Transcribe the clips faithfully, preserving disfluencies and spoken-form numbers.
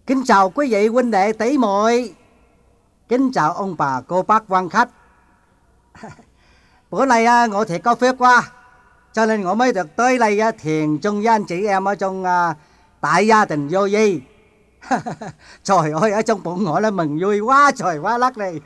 Kính chào quý vị huynh đệ tỷ muội. Kính chào ông bà cô bác quan khách. Bữa nay ngộ thiệt có phép quá, cho nên ngộ mới được tới đây thiền chung với anh chị em ở trong tại gia đình vô vi. Trời ơi, ở trong bụng ngộ nó mừng vui quá trời quá lắc đi.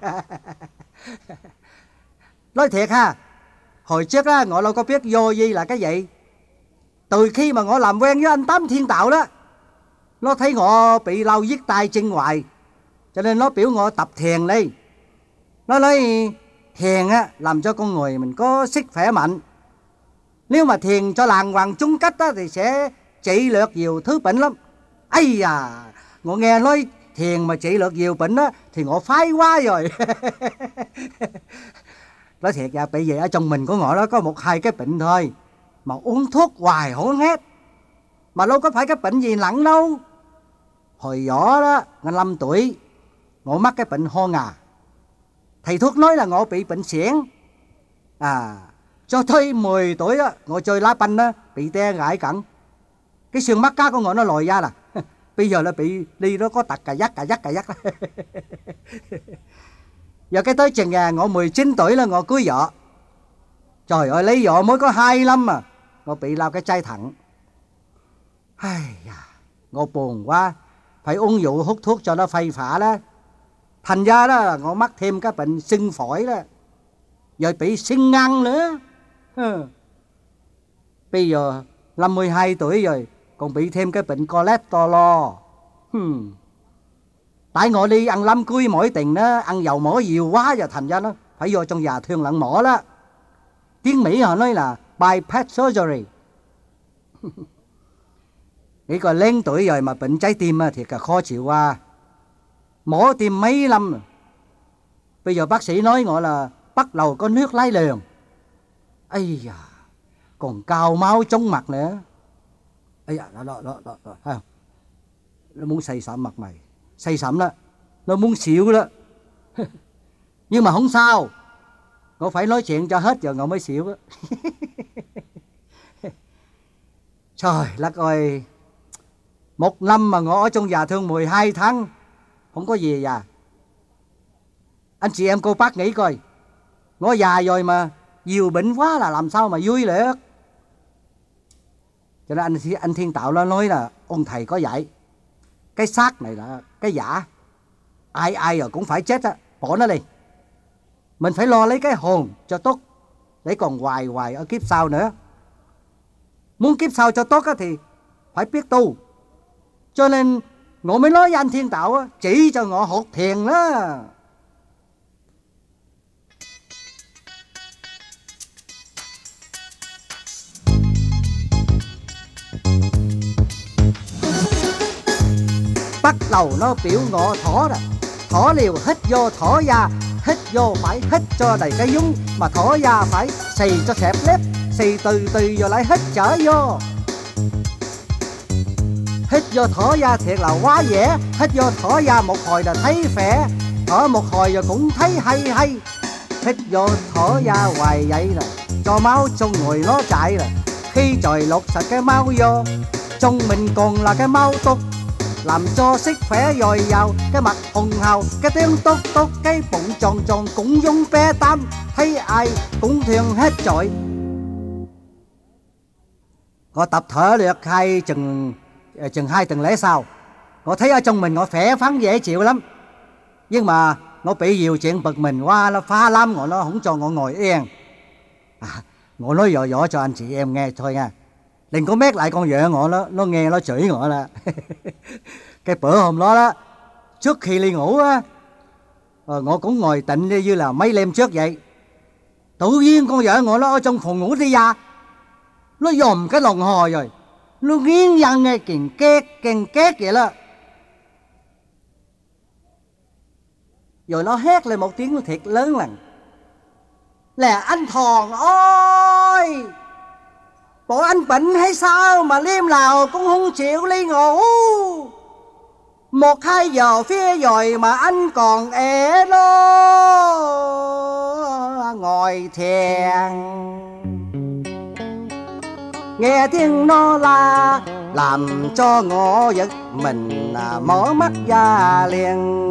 Nói thiệt ha, hồi trước á ngộ đâu có biết vô vi là cái gì. Từ khi mà ngộ làm quen với anh Tám Thiên Đạo đó, nó thấy ngộ bị lau giết tay chân hoài, cho nên nó biểu ngộ tập thiền đi. Nó nói thiền á làm cho con người mình có sức khỏe mạnh. Nếu mà thiền cho làng hoàng chung cách á thì sẽ trị lược nhiều thứ bệnh lắm. Ây da, ngộ nghe nói thiền mà trị lược nhiều bệnh á thì ngộ phái quá rồi. Nói thiệt ra bởi vì ở trong mình của ngộ đó có một hai cái bệnh thôi, mà uống thuốc hoài không hết, mà đâu có phải cái bệnh gì nặng đâu. Hồi nhỏ đó, năm năm tuổi, ngộ mắc cái bệnh ho ngà. Thầy thuốc nói là ngộ bị bệnh xiển. À, cho tới mười tuổi đó, ngộ chơi lá banh đó, bị te gãi cẳng. Cái xương mắt cá của ngộ nó lòi ra là bây giờ nó bị đi nó có tật cà dắt cà dắt cà dắt. Giờ cái tới chừng ngộ mười chín tuổi là ngộ cưới vợ. Trời ơi, lấy vợ mới có hai năm mà ngộ bị lao cái chai thận. Ngộ buồn quá, phải uống rượu hút thuốc cho nó phây phả đó. Thành ra đó là ngộ mắc thêm cái bệnh sưng phổi đó, rồi bị sưng ngang nữa. Bây giờ năm mươi hai tuổi rồi, còn bị thêm cái bệnh cholesterol. Hmm. Tại ngộ đi ăn lắm cưới mỗi tình đó, ăn dầu mỡ nhiều quá, rồi thành ra nó phải vô trong già thương lặn mỏ đó. Tiếng Mỹ họ nói là bypass surgery. Nghĩ coi lên tuổi rồi mà bệnh trái tim thì cả khó chịu qua. Mổ tim mấy năm rồi. Bây giờ bác sĩ nói ngộ là bắt đầu có nước lái liền. Ây da, còn cao máu trong mặt nữa. Ây da, đó, đó, đó, đó, đó, thấy không? Nó muốn xây sẩm mặt mày. Xây sẩm đó, nó muốn xỉu đó. Nhưng mà không sao, ngộ phải nói chuyện cho hết giờ ngộ mới xỉu đó. Trời đất ơi, một năm mà ngộ ở trong già thương mười hai tháng không có gì già. Anh chị em cô bác nghĩ coi, ngộ già rồi mà nhiều bệnh quá là làm sao mà vui được. Cho nên anh, anh Thiên Tạo nó nói là ông thầy có dạy, cái xác này là cái giả, ai ai rồi cũng phải chết á, bỏ nó đi. Mình phải lo lấy cái hồn cho tốt, để còn hoài hoài ở kiếp sau nữa. Muốn kiếp sau cho tốt á thì phải biết tu. Cho nên ngộ mới nói với anh Thiên Tạo á, chỉ cho ngộ hột thiền đó. Bắt đầu nó biểu ngộ thỏ rồi. Thỏ liều hít vô thỏ ra, hít vô phải hít cho đầy cái dúng, mà thỏ ra phải xì cho xẹp lép, xì từ từ rồi lại hít trở vô. Hít vô thở ra thiệt là quá dễ. Hít vô thở ra một hồi là thấy khỏe, thở một hồi rồi cũng thấy hay hay. Hít vô thở ra hoài vậy là cho máu trong người nó chạy rồi. Khi trời lột sạch cái máu vô, trong mình còn là cái máu tốt, làm cho sức khỏe dồi dào, cái mặt hồng hào, cái tiếng tốt tốt, cái bụng tròn tròn cũng giống bé Tám, thấy ai cũng thương hết trọi. Có tập thở được hai chừng chừng hai tuần lễ sau, ngộ thấy ở trong mình ngộ khỏe phắn dễ chịu lắm. Nhưng mà ngộ bị nhiều chuyện bực mình qua, nó phá lắm, ngộ nó không cho ngộ ngồi yên. À, ngộ nói dọ dọ cho anh chị em nghe thôi nha, đừng có mét lại con vợ ngộ nó, nó nghe nó chửi ngộ là. Cái bữa hôm đó đó, trước khi đi ngủ á, ngộ cũng ngồi tịnh như là mấy đêm trước vậy. Tự nhiên con vợ ngộ nó ở trong phòng ngủ đi ra, nó dòm cái lồng hồ rồi, nó nghiến răng nghe kèn két kèn két vậy đó. Rồi nó hét lên một tiếng thiệt lớn lần: là anh Thòn ơi, bộ anh bệnh hay sao mà đêm nào cũng không chịu đi ngủ. Một hai giờ phía rồi mà anh còn ẻ đó ngồi thiền. Nghe tiếng nó la làm cho ngõ giật mình à, mở mắt ra liền.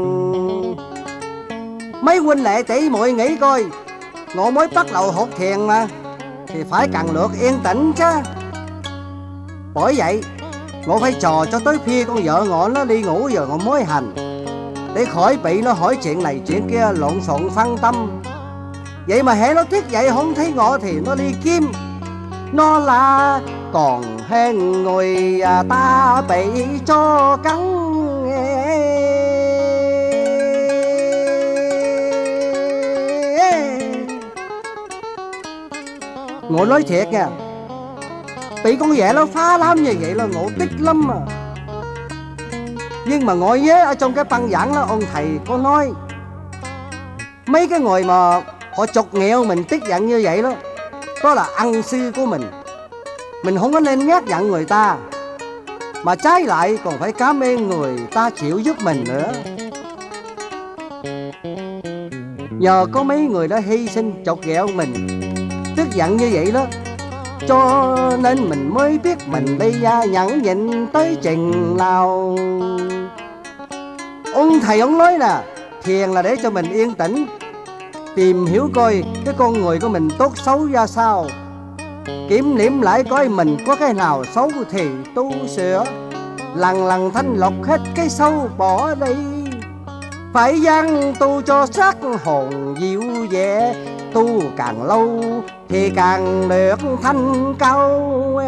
Mấy huynh đệ tỷ muội nghĩ coi, ngõ mới bắt đầu học thiền mà thì phải cần lược yên tĩnh chứ. Bởi vậy ngõ phải trò cho tới khi con vợ ngõ nó đi ngủ giờ ngõ mới hành, để khỏi bị nó hỏi chuyện này chuyện kia lộn xộn phân tâm. Vậy mà hễ nó thức dậy không thấy ngõ thì nó đi kiếm, nó là còn hơn người ta bị cho cắn. Ngộ nói thiệt nha, bị con vợ nó phá lắm như vậy là ngộ tích lắm mà. Nhưng mà ngồi nhớ ở trong cái băng giảng đó, ông thầy có nói mấy cái người mà họ chọc nghẹo mình tức giận như vậy đó, đó là ăn sư của mình. Mình không có nên nhát giận người ta, mà trái lại còn phải cảm ơn người ta chịu giúp mình nữa. Nhờ có mấy người đã hy sinh chọc ghẹo mình tức giận như vậy đó, cho nên mình mới biết mình đi nhẫn nhịn tới chừng nào. Ông thầy ông nói nè, thiền là để cho mình yên tĩnh, tìm hiểu coi cái con người của mình tốt xấu ra sao, kiểm điểm lại coi mình có cái nào xấu thì tu sửa, lần lần thanh lọc hết cái xấu bỏ đi. Phải dăng tu cho sắc hồn dịu vẻ, tu càng lâu thì càng được thanh cao.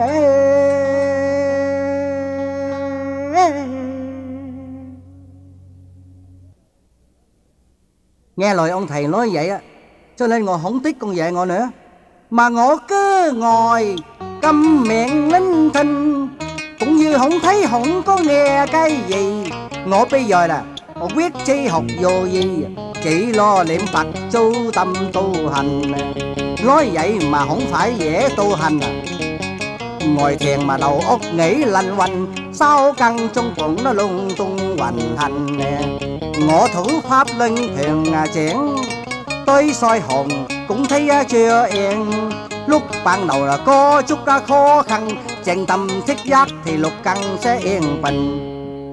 Nghe lời ông thầy nói vậy á, cho nên ngồi không thích con vợ ngồi nữa, mà ngồi cứ ngồi câm miệng nín thinh, cũng như không thấy không có nghe cái gì. Ngồi bây giờ nè, ngồi quyết chi học vô gì, chỉ lo niệm Phật chú tâm tu hành. Nói vậy mà không phải dễ tu hành à. Ngồi thiền mà đầu óc nghĩ lanh quanh, sáu căn trong bụng nó lung tung hoành hành nè. Ngộ thử pháp luân thiền chuyển, tới soi hồn cũng thấy chưa yên. Lúc ban đầu là có chút khó khăn, chân tâm thích giác thì lục căn sẽ yên bình.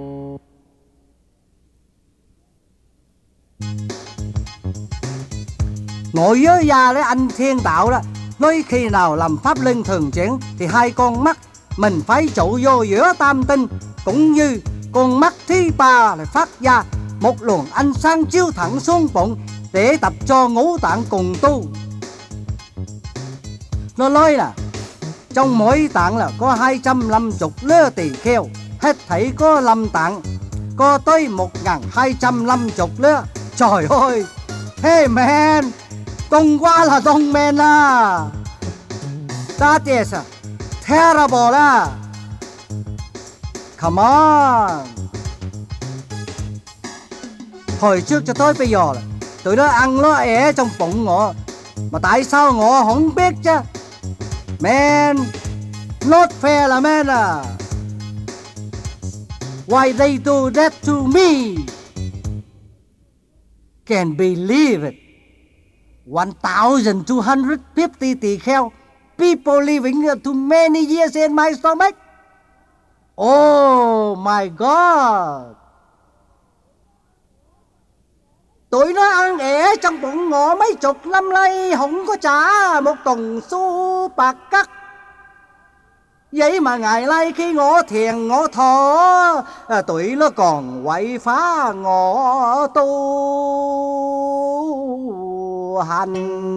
Ngồi với gia đấy anh thiên đạo đó, nói khi nào làm pháp luân thường chuyển thì hai con mắt mình phải trụ vô giữa tam tinh, cũng như con mắt thứ ba lại phát ra một luồng ánh sáng chiếu thẳng xuống bụng để tập cho ngũ tạng cùng tu. Nó nói là trong mỗi tạng là có hai trăm năm mươi lứa tỳ kheo, hết thảy có năm tạng, có tới một nghìn hai trăm năm mươi lứa. Trời ơi, hey man, đông quá là đông man à. That is terrible à. Come on. Hồi trước cho tới bây giờ là tụi nó ăn nó ẻ trong bụng ngọ, mà tại sao ngọ không biết chứ. Man, not fair là man à. Why they do that to me? Can't believe it. one thousand two hundred fifty tỳ kheo, people living too many years in my stomach. Oh my God. Tụi nó ăn ẻ trong bụng ngọ mấy chục năm nay, không có trả một đồng xu bạc cắt. Vậy mà ngày nay khi ngọ thiền ngọ thọ, à, tụi nó còn quậy phá ngọ tu hành.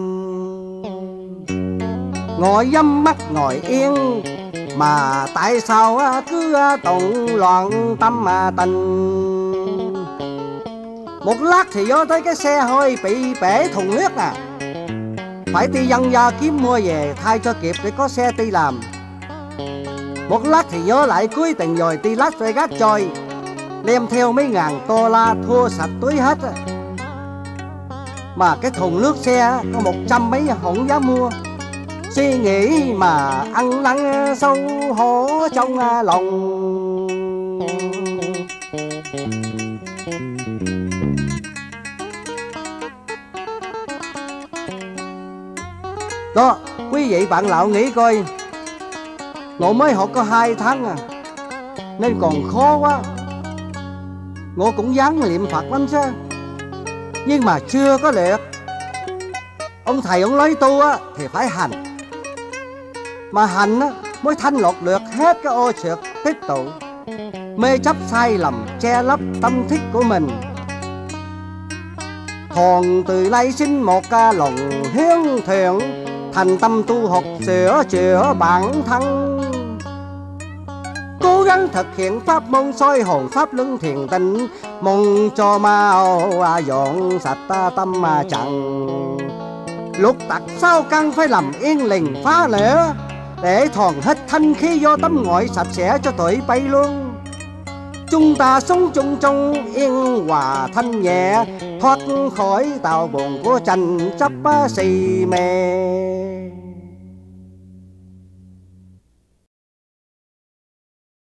Ngồi nhắm mắt ngồi yên, mà tại sao cứ tụng loạn tâm mà tình. Một lát thì vô tới cái xe hơi bị bể thùng nước à, phải đi dân ra kiếm mua về thay cho kịp để có xe đi làm. Một lát thì nhớ lại cuối tình rồi đi Las Vegas chơi, đem theo mấy ngàn đô la thua sạch túi hết. Mà cái thùng nước xe có một trăm mấy không dám mua. Suy nghĩ mà ăn năn sâu hổ trong lòng. Đó, quý vị bạn lão nghĩ coi, ngộ mới học có hai tháng à, nên còn khó quá. Ngộ cũng dáng niệm Phật lắm chứ, nhưng mà chưa có được. Ông thầy ông nói tu á thì phải hành, mà hành á mới thanh lọc được hết cái ô trượt tích tụ, mê chấp sai lầm che lấp tâm thức của mình. Thòn từ nay xin một ca lòng hiếu thượng, thành tâm tu học sửa chữa bản thân, cố gắng thực hiện pháp môn soi hồn pháp luân thiền định, mong cho mau à dọn sạch tâm mà chẳng. Lục tặc sao căn phải làm yên lình phá lửa, để thòn hết thanh khí do tâm ngoại sạch sẽ cho tuổi bay luôn. Chúng ta sống chung trong yên hòa thanh nhẹ, thoát khỏi tàu buồn của tranh chấp si mê.